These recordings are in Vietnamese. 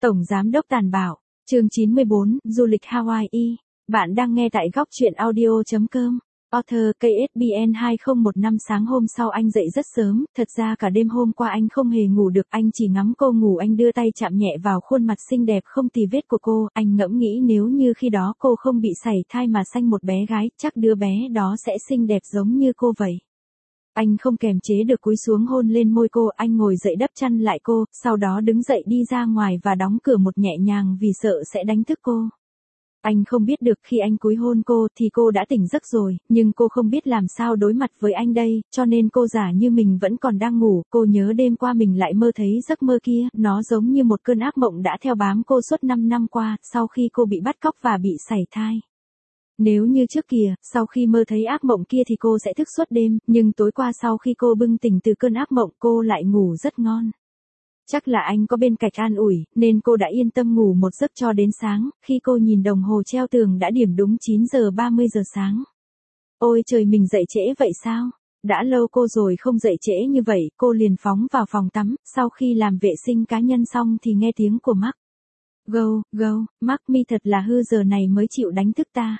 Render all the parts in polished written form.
Tổng Giám đốc tàn bạo, chương 94, du lịch Hawaii. Bạn đang nghe tại góc truyện audio.com. Author KSBN 2015. Sáng hôm sau anh dậy rất sớm, thật ra cả đêm hôm qua anh không hề ngủ được, anh chỉ ngắm cô ngủ, anh đưa tay chạm nhẹ vào khuôn mặt xinh đẹp không tì vết của cô, anh ngẫm nghĩ nếu như khi đó cô không bị sảy thai mà sanh một bé gái, chắc đứa bé đó sẽ xinh đẹp giống như cô vậy. Anh không kềm chế được cúi xuống hôn lên môi cô, anh ngồi dậy đắp chăn lại cô, sau đó đứng dậy đi ra ngoài và đóng cửa một nhẹ nhàng vì sợ sẽ đánh thức cô. Anh không biết được khi anh cúi hôn cô thì cô đã tỉnh giấc rồi, nhưng cô không biết làm sao đối mặt với anh đây, cho nên cô giả như mình vẫn còn đang ngủ, cô nhớ đêm qua mình lại mơ thấy giấc mơ kia, nó giống như một cơn ác mộng đã theo bám cô suốt 5 năm qua, sau khi cô bị bắt cóc và bị sảy thai. Nếu như trước kia, sau khi mơ thấy ác mộng kia thì cô sẽ thức suốt đêm, nhưng tối qua sau khi cô bừng tỉnh từ cơn ác mộng cô lại ngủ rất ngon. Chắc là anh có bên cạnh an ủi, nên cô đã yên tâm ngủ một giấc cho đến sáng, khi cô nhìn đồng hồ treo tường đã điểm đúng 9:30 giờ sáng. Ôi trời, mình dậy trễ vậy sao? Đã lâu cô rồi không dậy trễ như vậy, cô liền phóng vào phòng tắm, sau khi làm vệ sinh cá nhân xong thì nghe tiếng của Mark. Mark mi thật là hư, giờ này mới chịu đánh thức ta.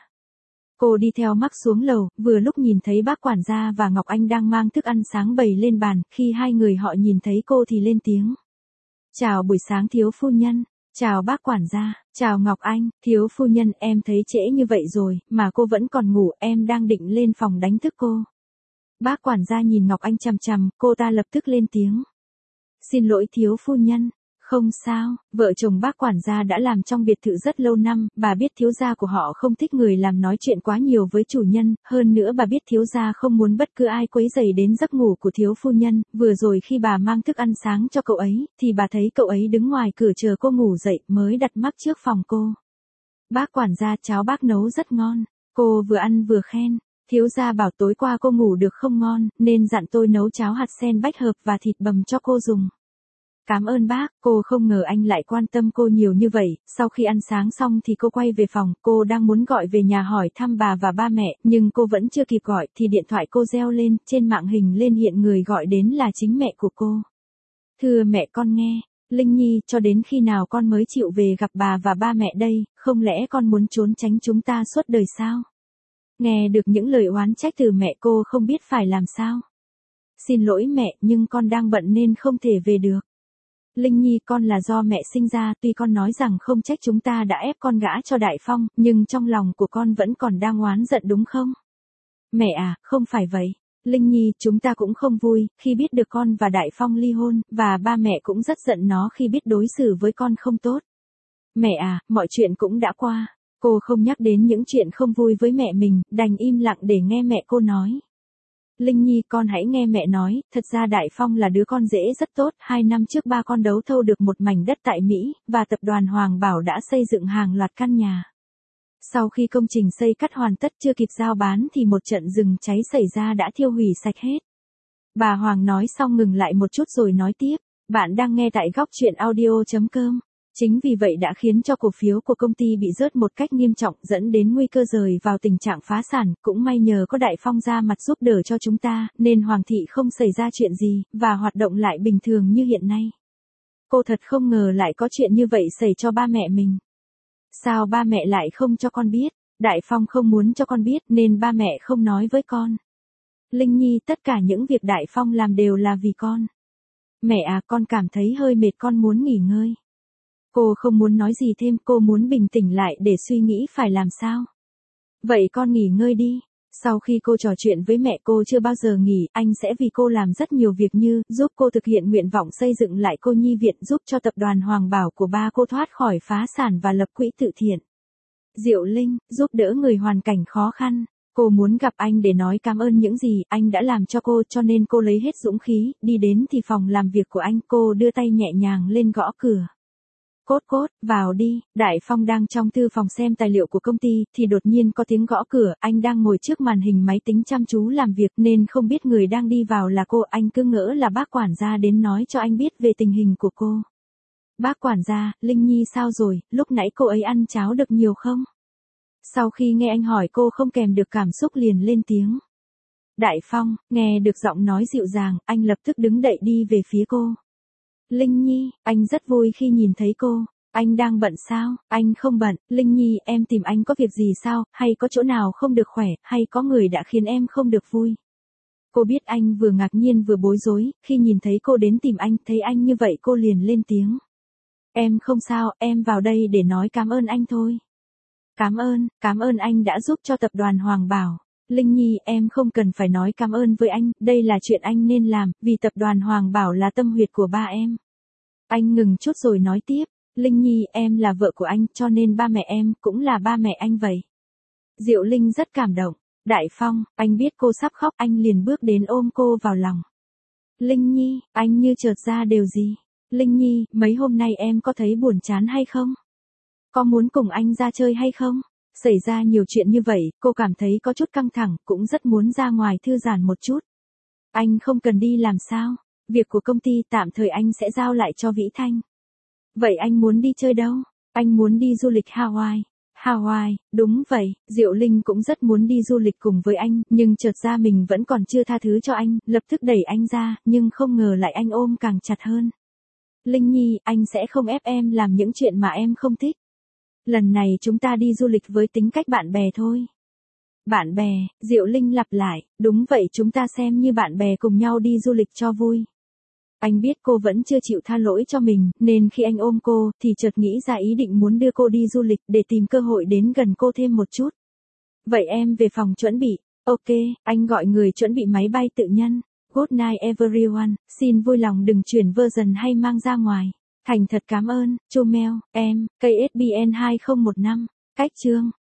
Cô đi theo Mark xuống lầu, vừa lúc nhìn thấy bác quản gia và Ngọc Anh đang mang thức ăn sáng bày lên bàn, khi hai người họ nhìn thấy cô thì lên tiếng. Chào buổi sáng thiếu phu nhân, chào bác quản gia, chào Ngọc Anh, thiếu phu nhân em thấy trễ như vậy rồi, mà cô vẫn còn ngủ, em đang định lên phòng đánh thức cô. Bác quản gia nhìn Ngọc Anh chằm chằm, cô ta lập tức lên tiếng. Xin lỗi thiếu phu nhân. Không sao, vợ chồng bác quản gia đã làm trong biệt thự rất lâu năm, bà biết thiếu gia của họ không thích người làm nói chuyện quá nhiều với chủ nhân, hơn nữa bà biết thiếu gia không muốn bất cứ ai quấy rầy đến giấc ngủ của thiếu phu nhân, vừa rồi khi bà mang thức ăn sáng cho cậu ấy, thì bà thấy cậu ấy đứng ngoài cửa chờ cô ngủ dậy mới đặt mắt trước phòng cô. Bác quản gia, cháo bác nấu rất ngon, cô vừa ăn vừa khen. Thiếu gia bảo tối qua cô ngủ được không ngon, nên dặn tôi nấu cháo hạt sen bách hợp và thịt bằm cho cô dùng. Cảm ơn bác, cô không ngờ anh lại quan tâm cô nhiều như vậy, sau khi ăn sáng xong thì cô quay về phòng, cô đang muốn gọi về nhà hỏi thăm bà và ba mẹ, nhưng cô vẫn chưa kịp gọi thì điện thoại cô reo lên, trên màn hình lên hiện người gọi đến là chính mẹ của cô. Thưa mẹ, con nghe, Linh Nhi, cho đến khi nào con mới chịu về gặp bà và ba mẹ đây, không lẽ con muốn trốn tránh chúng ta suốt đời sao? Nghe được những lời oán trách từ mẹ cô không biết phải làm sao. Xin lỗi mẹ, nhưng con đang bận nên không thể về được. Linh Nhi, con là do mẹ sinh ra, tuy con nói rằng không trách chúng ta đã ép con gả cho Đại Phong, nhưng trong lòng của con vẫn còn đang oán giận đúng không? Mẹ à, không phải vậy. Linh Nhi, chúng ta cũng không vui, khi biết được con và Đại Phong ly hôn, và ba mẹ cũng rất giận nó khi biết đối xử với con không tốt. Mẹ à, mọi chuyện cũng đã qua. Cô không nhắc đến những chuyện không vui với mẹ mình, đành im lặng để nghe mẹ cô nói. Linh Nhi, con hãy nghe mẹ nói, thật ra Đại Phong là đứa con rể rất tốt, 2 năm trước ba con đấu thầu được một mảnh đất tại Mỹ, và tập đoàn Hoàng Bảo đã xây dựng hàng loạt căn nhà. Sau khi công trình xây cất hoàn tất chưa kịp giao bán thì một trận rừng cháy xảy ra đã thiêu hủy sạch hết. Bà Hoàng nói xong ngừng lại một chút rồi nói tiếp, bạn đang nghe tại góc truyện audio.com. Chính vì vậy đã khiến cho cổ phiếu của công ty bị rớt một cách nghiêm trọng, dẫn đến nguy cơ rơi vào tình trạng phá sản, cũng may nhờ có Đại Phong ra mặt giúp đỡ cho chúng ta, nên Hoàng thị không xảy ra chuyện gì, và hoạt động lại bình thường như hiện nay. Cô thật không ngờ lại có chuyện như vậy xảy cho ba mẹ mình. Sao ba mẹ lại không cho con biết? Đại Phong không muốn cho con biết nên ba mẹ không nói với con. Linh Nhi, tất cả những việc Đại Phong làm đều là vì con. Mẹ à, con cảm thấy hơi mệt, con muốn nghỉ ngơi. Cô không muốn nói gì thêm, cô muốn bình tĩnh lại để suy nghĩ phải làm sao. Vậy con nghỉ ngơi đi. Sau khi cô trò chuyện với mẹ, cô chưa bao giờ nghỉ, anh sẽ vì cô làm rất nhiều việc như giúp cô thực hiện nguyện vọng xây dựng lại cô nhi viện, giúp cho tập đoàn Hoàng Bảo của ba cô thoát khỏi phá sản và lập quỹ từ thiện. Diệu Linh, giúp đỡ người hoàn cảnh khó khăn. Cô muốn gặp anh để nói cảm ơn những gì anh đã làm cho cô, cho nên cô lấy hết dũng khí, đi đến thì phòng làm việc của anh, cô đưa tay nhẹ nhàng lên gõ cửa. Cốt, vào đi. Đại Phong đang trong thư phòng xem tài liệu của công ty, thì đột nhiên có tiếng gõ cửa, anh đang ngồi trước màn hình máy tính chăm chú làm việc nên không biết người đang đi vào là cô, anh cứ ngỡ là bác quản gia đến nói cho anh biết về tình hình của cô. Bác quản gia, Linh Nhi sao rồi, lúc nãy cô ấy ăn cháo được nhiều không? Sau khi nghe anh hỏi, cô không kèm được cảm xúc liền lên tiếng. Đại Phong, nghe được giọng nói dịu dàng, anh lập tức đứng dậy đi về phía cô. Linh Nhi, anh rất vui khi nhìn thấy cô. Anh đang bận sao? Anh không bận, Linh Nhi, em tìm anh có việc gì sao, hay có chỗ nào không được khỏe, hay có người đã khiến em không được vui? Cô biết anh vừa ngạc nhiên vừa bối rối, khi nhìn thấy cô đến tìm anh, thấy anh như vậy cô liền lên tiếng. Em không sao, em vào đây để nói cảm ơn anh thôi. Cảm ơn anh đã giúp cho tập đoàn Hoàng Bảo. Linh Nhi, em không cần phải nói cảm ơn với anh, đây là chuyện anh nên làm, vì tập đoàn Hoàng Bảo là tâm huyết của ba em. Anh ngừng chút rồi nói tiếp, Linh Nhi, em là vợ của anh, cho nên ba mẹ em cũng là ba mẹ anh vậy. Diệu Linh rất cảm động. Đại Phong, anh biết cô sắp khóc, anh liền bước đến ôm cô vào lòng. Linh Nhi, anh như chợt ra điều gì. Linh Nhi, mấy hôm nay em có thấy buồn chán hay không? Có muốn cùng anh ra chơi hay không? Xảy ra nhiều chuyện như vậy, cô cảm thấy có chút căng thẳng, cũng rất muốn ra ngoài thư giãn một chút. Anh không cần đi làm sao? Việc của công ty tạm thời anh sẽ giao lại cho Vĩ Thanh. Vậy anh muốn đi chơi đâu? Anh muốn đi du lịch Hawaii. Hawaii, đúng vậy, Diệu Linh cũng rất muốn đi du lịch cùng với anh, nhưng chợt ra mình vẫn còn chưa tha thứ cho anh, lập tức đẩy anh ra, nhưng không ngờ lại anh ôm càng chặt hơn. Linh Nhi, anh sẽ không ép em làm những chuyện mà em không thích. Lần này chúng ta đi du lịch với tính cách bạn bè thôi. Bạn bè, Diệu Linh lặp lại, đúng vậy, chúng ta xem như bạn bè cùng nhau đi du lịch cho vui. Anh biết cô vẫn chưa chịu tha lỗi cho mình, nên khi anh ôm cô, thì chợt nghĩ ra ý định muốn đưa cô đi du lịch để tìm cơ hội đến gần cô thêm một chút. Vậy em về phòng chuẩn bị. Ok, anh gọi người chuẩn bị máy bay tự nhân. Good night everyone, xin vui lòng đừng chuyển version hay mang ra ngoài. Thành thật cảm ơn, Chumel, em, KSBN 2015. Cách chương.